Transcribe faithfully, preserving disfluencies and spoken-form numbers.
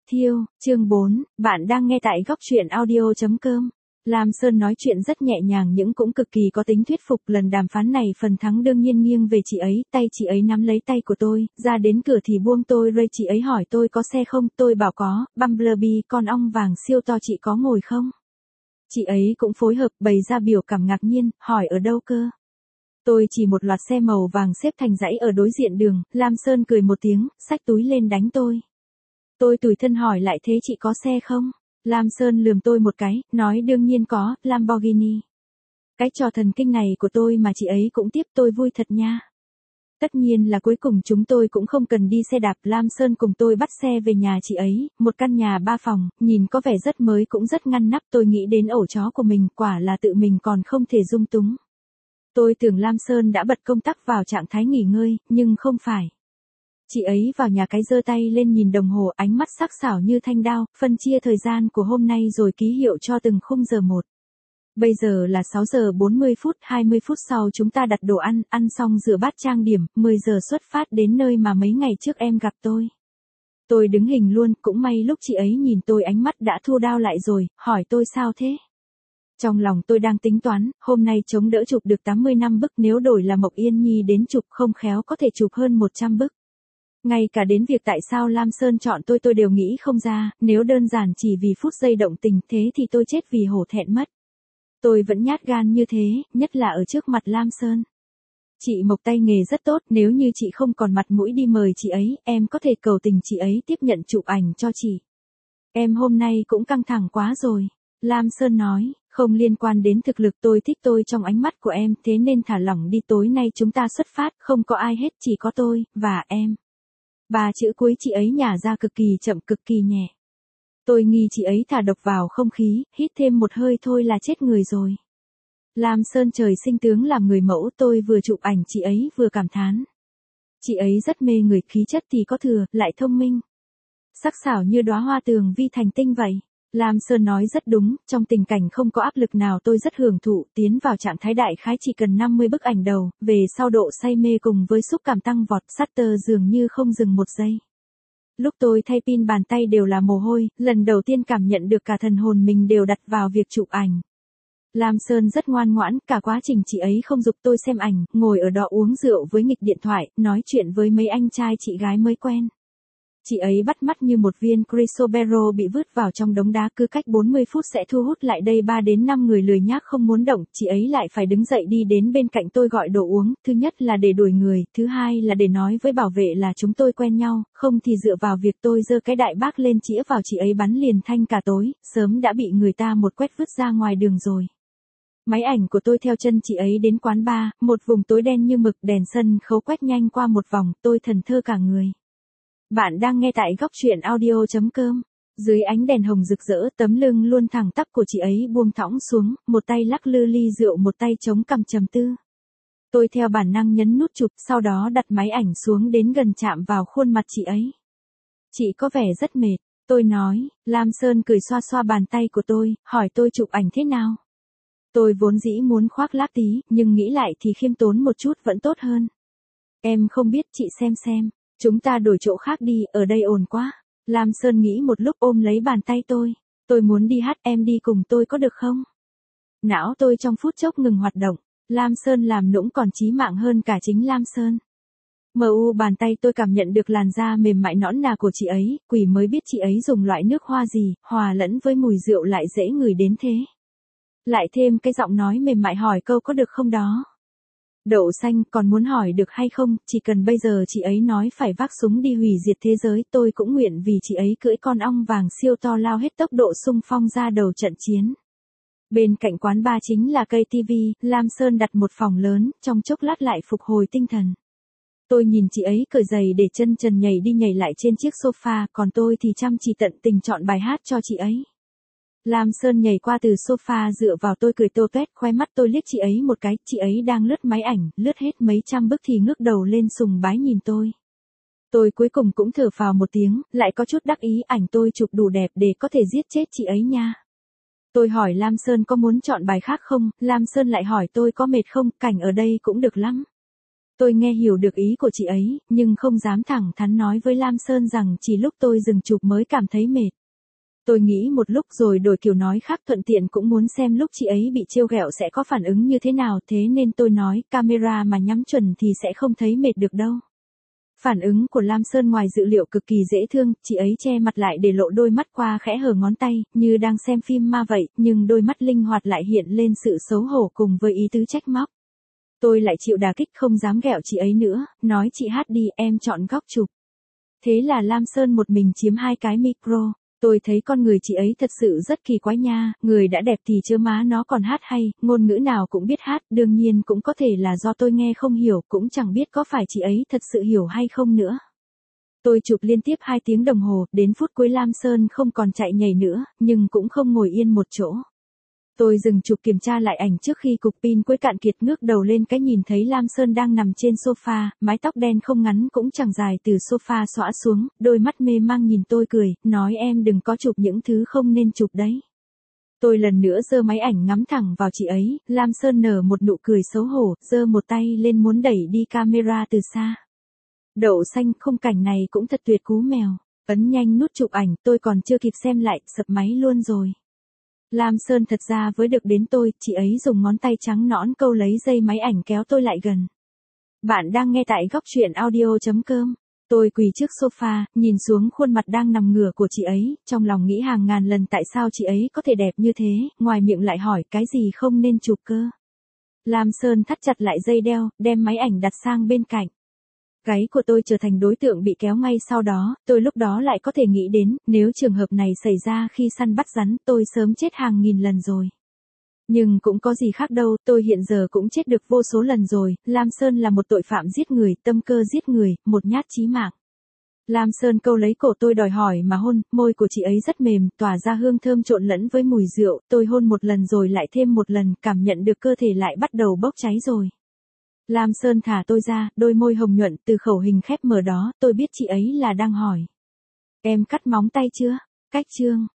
Thiêu, chương bốn, bạn đang nghe tại góc truyện audio chấm com. Lam Sơn nói chuyện rất nhẹ nhàng nhưng cũng cực kỳ có tính thuyết phục. Lần đàm phán này phần thắng đương nhiên nghiêng về chị ấy. Tay chị ấy nắm lấy tay của tôi, ra đến cửa thì buông tôi rơi. Chị ấy hỏi tôi có xe không, tôi bảo có. Bumblebee con ong vàng siêu to chị có ngồi không? Chị ấy cũng phối hợp, bày ra biểu cảm ngạc nhiên, hỏi ở đâu cơ? Tôi chỉ một loạt xe màu vàng xếp thành dãy ở đối diện đường. Lam Sơn cười một tiếng, xách túi lên đánh tôi. Tôi tủi thân hỏi lại thế chị có xe không? Lam Sơn lườm tôi một cái, nói đương nhiên có, Lamborghini. Cái trò thần kinh này của tôi mà chị ấy cũng tiếp, tôi vui thật nha. Tất nhiên là cuối cùng chúng tôi cũng không cần đi xe đạp. Lam Sơn cùng tôi bắt xe về nhà chị ấy, một căn nhà ba phòng, nhìn có vẻ rất mới cũng rất ngăn nắp. Tôi nghĩ đến ổ chó của mình, quả là tự mình còn không thể dung túng. Tôi tưởng Lam Sơn đã bật công tắc vào trạng thái nghỉ ngơi, nhưng không phải. Chị ấy vào nhà cái giơ tay lên nhìn đồng hồ, ánh mắt sắc sảo như thanh đao, phân chia thời gian của hôm nay rồi ký hiệu cho từng khung giờ một. Bây giờ là sáu giờ bốn mươi phút, hai mươi phút sau chúng ta đặt đồ ăn, ăn xong rửa bát trang điểm, mười giờ xuất phát đến nơi mà mấy ngày trước em gặp tôi. Tôi đứng hình luôn, cũng may lúc chị ấy nhìn tôi ánh mắt đã thu đao lại rồi, hỏi tôi sao thế? Trong lòng tôi đang tính toán, hôm nay chống đỡ chụp được tám mươi lăm bức, nếu đổi là Mộc Yên Nhi đến chụp không khéo có thể chụp hơn một trăm bức. Ngay cả đến việc tại sao Lam Sơn chọn tôi tôi đều nghĩ không ra, nếu đơn giản chỉ vì phút giây động tình thế thì tôi chết vì hổ thẹn mất. Tôi vẫn nhát gan như thế, nhất là ở trước mặt Lam Sơn. Chị Mộc tay nghề rất tốt, nếu như chị không còn mặt mũi đi mời chị ấy, em có thể cầu tình chị ấy tiếp nhận chụp ảnh cho chị. Em hôm nay cũng căng thẳng quá rồi. Lam Sơn nói, không liên quan đến thực lực, tôi thích tôi trong ánh mắt của em, thế nên thả lỏng đi, tối nay chúng ta xuất phát, không có ai hết, chỉ có tôi, và em. Ba chữ cuối chị ấy nhả ra cực kỳ chậm, cực kỳ nhẹ. Tôi nghi chị ấy thả độc vào không khí, hít thêm một hơi thôi là chết người rồi. Lam Sơn trời sinh tướng làm người mẫu, tôi vừa chụp ảnh chị ấy vừa cảm thán. Chị ấy rất mê người, khí chất thì có thừa, lại thông minh. Sắc sảo như đóa hoa tường vi thành tinh vậy. Lam Sơn nói rất đúng, trong tình cảnh không có áp lực nào tôi rất hưởng thụ, tiến vào trạng thái đại khái chỉ cần năm mươi bức ảnh đầu, về sau độ say mê cùng với xúc cảm tăng vọt, shutter dường như không dừng một giây. Lúc tôi thay pin bàn tay đều là mồ hôi, lần đầu tiên cảm nhận được cả thần hồn mình đều đặt vào việc chụp ảnh. Lam Sơn rất ngoan ngoãn, cả quá trình chị ấy không giục tôi xem ảnh, ngồi ở đó uống rượu với nghịch điện thoại, nói chuyện với mấy anh trai chị gái mới quen. Chị ấy bắt mắt như một viên chrysobero bị vứt vào trong đống đá, cứ cách bốn mươi phút sẽ thu hút lại đây ba đến năm người lười nhác không muốn động, chị ấy lại phải đứng dậy đi đến bên cạnh tôi gọi đồ uống, thứ nhất là để đuổi người, thứ hai là để nói với bảo vệ là chúng tôi quen nhau, không thì dựa vào việc tôi giơ cái đại bác lên chĩa vào chị ấy bắn liền thanh cả tối, sớm đã bị người ta một quét vứt ra ngoài đường rồi. Máy ảnh của tôi theo chân chị ấy đến quán bar, một vùng tối đen như mực, đèn sân khấu quét nhanh qua một vòng, tôi thần thơ cả người. Bạn đang nghe tại góc truyện audio chấm com. Dưới ánh đèn hồng rực rỡ, tấm lưng luôn thẳng tắp của chị ấy buông thõng xuống, một tay lắc lư ly rượu, một tay chống cằm trầm tư. Tôi theo bản năng nhấn nút chụp, sau đó đặt máy ảnh xuống đến gần chạm vào khuôn mặt chị ấy. Chị có vẻ rất mệt, tôi nói. Lam Sơn cười xoa xoa bàn tay của tôi, hỏi tôi chụp ảnh thế nào. Tôi vốn dĩ muốn khoác lác tí, nhưng nghĩ lại thì khiêm tốn một chút vẫn tốt hơn. Em không biết, chị xem xem. Chúng ta đổi chỗ khác đi, ở đây ồn quá. Lam Sơn nghĩ một lúc ôm lấy bàn tay tôi. Tôi muốn đi hát, em đi cùng tôi có được không? Não tôi trong phút chốc ngừng hoạt động. Lam Sơn làm nũng còn chí mạng hơn cả chính Lam Sơn. Mờ u bàn tay tôi cảm nhận được làn da mềm mại nõn nà của chị ấy, quỷ mới biết chị ấy dùng loại nước hoa gì, hòa lẫn với mùi rượu lại dễ ngửi đến thế. Lại thêm cái giọng nói mềm mại hỏi câu có được không đó. Đậu xanh, còn muốn hỏi được hay không, chỉ cần bây giờ chị ấy nói phải vác súng đi hủy diệt thế giới, tôi cũng nguyện vì chị ấy cưỡi con ong vàng siêu to lao hết tốc độ xung phong ra đầu trận chiến. Bên cạnh quán bar chính là cây tivi, Lam Sơn đặt một phòng lớn, trong chốc lát lại phục hồi tinh thần. Tôi nhìn chị ấy cởi giày để chân trần nhảy đi nhảy lại trên chiếc sofa, còn tôi thì chăm chỉ tận tình chọn bài hát cho chị ấy. Lam Sơn nhảy qua từ sofa dựa vào tôi cười tô toét, khoe mắt tôi liếc chị ấy một cái, chị ấy đang lướt máy ảnh, lướt hết mấy trăm bức thì ngước đầu lên sùng bái nhìn tôi. Tôi cuối cùng cũng thở phào một tiếng, lại có chút đắc ý, ảnh tôi chụp đủ đẹp để có thể giết chết chị ấy nha. Tôi hỏi Lam Sơn có muốn chọn bài khác không, Lam Sơn lại hỏi tôi có mệt không, cảnh ở đây cũng được lắm. Tôi nghe hiểu được ý của chị ấy, nhưng không dám thẳng thắn nói với Lam Sơn rằng chỉ lúc tôi dừng chụp mới cảm thấy mệt. Tôi nghĩ một lúc rồi đổi kiểu nói khác, thuận tiện cũng muốn xem lúc chị ấy bị trêu ghẹo sẽ có phản ứng như thế nào, thế nên tôi nói camera mà nhắm chuẩn thì sẽ không thấy mệt được đâu. Phản ứng của Lam Sơn ngoài dự liệu cực kỳ dễ thương, chị ấy che mặt lại để lộ đôi mắt qua khẽ hở ngón tay, như đang xem phim ma vậy, nhưng đôi mắt linh hoạt lại hiện lên sự xấu hổ cùng với ý tứ trách móc. Tôi lại chịu đả kích, không dám ghẹo chị ấy nữa, nói chị hát đi, em chọn góc chụp. Thế là Lam Sơn một mình chiếm hai cái micro. Tôi thấy con người chị ấy thật sự rất kỳ quái nha, người đã đẹp thì chớ má nó còn hát hay, ngôn ngữ nào cũng biết hát, đương nhiên cũng có thể là do tôi nghe không hiểu, cũng chẳng biết có phải chị ấy thật sự hiểu hay không nữa. Tôi chụp liên tiếp hai tiếng đồng hồ, đến phút cuối Lam Sơn không còn chạy nhảy nữa, nhưng cũng không ngồi yên một chỗ. Tôi dừng chụp kiểm tra lại ảnh trước khi cục pin cuối cạn kiệt, ngước đầu lên cái nhìn thấy Lam Sơn đang nằm trên sofa, mái tóc đen không ngắn cũng chẳng dài từ sofa xõa xuống, đôi mắt mê mang nhìn tôi cười, nói em đừng có chụp những thứ không nên chụp đấy. Tôi lần nữa giơ máy ảnh ngắm thẳng vào chị ấy, Lam Sơn nở một nụ cười xấu hổ, giơ một tay lên muốn đẩy đi camera từ xa. Đậu xanh, khung cảnh này cũng thật tuyệt cú mèo, ấn nhanh nút chụp ảnh, tôi còn chưa kịp xem lại, sập máy luôn rồi. Lam Sơn thật ra với được đến tôi, chị ấy dùng ngón tay trắng nõn câu lấy dây máy ảnh kéo tôi lại gần. Bạn đang nghe tại góc truyện audio chấm com. Tôi quỳ trước sofa, nhìn xuống khuôn mặt đang nằm ngửa của chị ấy, trong lòng nghĩ hàng ngàn lần tại sao chị ấy có thể đẹp như thế, ngoài miệng lại hỏi cái gì không nên chụp cơ. Lam Sơn thắt chặt lại dây đeo, đem máy ảnh đặt sang bên cạnh. Gáy của tôi trở thành đối tượng bị kéo ngay sau đó, tôi lúc đó lại có thể nghĩ đến, nếu trường hợp này xảy ra khi săn bắt rắn, tôi sớm chết hàng nghìn lần rồi. Nhưng cũng có gì khác đâu, tôi hiện giờ cũng chết được vô số lần rồi, Lam Sơn là một tội phạm giết người, tâm cơ giết người, một nhát chí mạng. Lam Sơn câu lấy cổ tôi đòi hỏi mà hôn, môi của chị ấy rất mềm, tỏa ra hương thơm trộn lẫn với mùi rượu, tôi hôn một lần rồi lại thêm một lần, cảm nhận được cơ thể lại bắt đầu bốc cháy rồi. Lam Sơn thả tôi ra, đôi môi hồng nhuận từ khẩu hình khép mở đó, tôi biết chị ấy là đang hỏi. Em cắt móng tay chưa? Cách chương.